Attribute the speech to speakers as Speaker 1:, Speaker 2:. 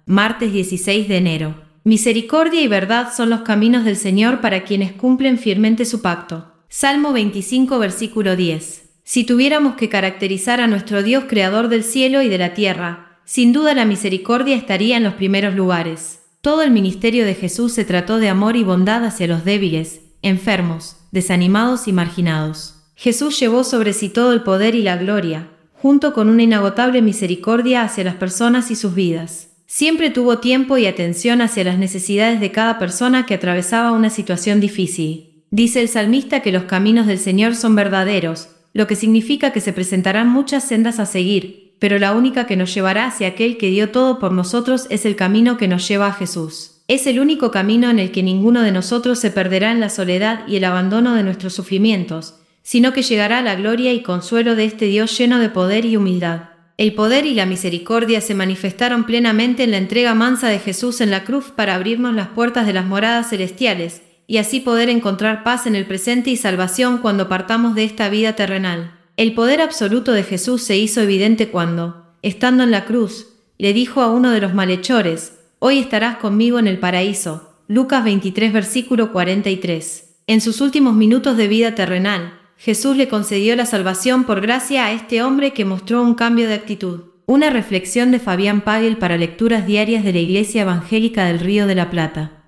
Speaker 1: martes 16 de enero. Misericordia y verdad son los caminos del Señor para quienes cumplen fielmente su pacto. Salmo 25, versículo 10. Si tuviéramos que caracterizar a nuestro Dios creador del cielo y de la tierra, sin duda la misericordia estaría en los primeros lugares. Todo el ministerio de Jesús se trató de amor y bondad hacia los débiles, enfermos, desanimados y marginados. Jesús llevó sobre sí todo el poder y la gloria, junto con una inagotable misericordia hacia las personas y sus vidas. Siempre tuvo tiempo y atención hacia las necesidades de cada persona que atravesaba una situación difícil. Dice el salmista que los caminos del Señor son verdaderos, lo que significa que se presentarán muchas sendas a seguir, pero la única que nos llevará hacia aquel que dio todo por nosotros es el camino que nos lleva a Jesús. Es el único camino en el que ninguno de nosotros se perderá en la soledad y el abandono de nuestros sufrimientos, sino que llegará a la gloria y consuelo de este Dios lleno de poder y humildad. El poder y la misericordia se manifestaron plenamente en la entrega mansa de Jesús en la cruz para abrirnos las puertas de las moradas celestiales, y así poder encontrar paz en el presente y salvación cuando partamos de esta vida terrenal. El poder absoluto de Jesús se hizo evidente cuando, estando en la cruz, le dijo a uno de los malhechores: «Hoy estarás conmigo en el paraíso». Lucas 23, versículo 43. En sus últimos minutos de vida terrenal, Jesús le concedió la salvación por gracia a este hombre que mostró un cambio de actitud. Una reflexión de Fabián Pagel para lecturas diarias de la Iglesia Evangélica del Río de la Plata.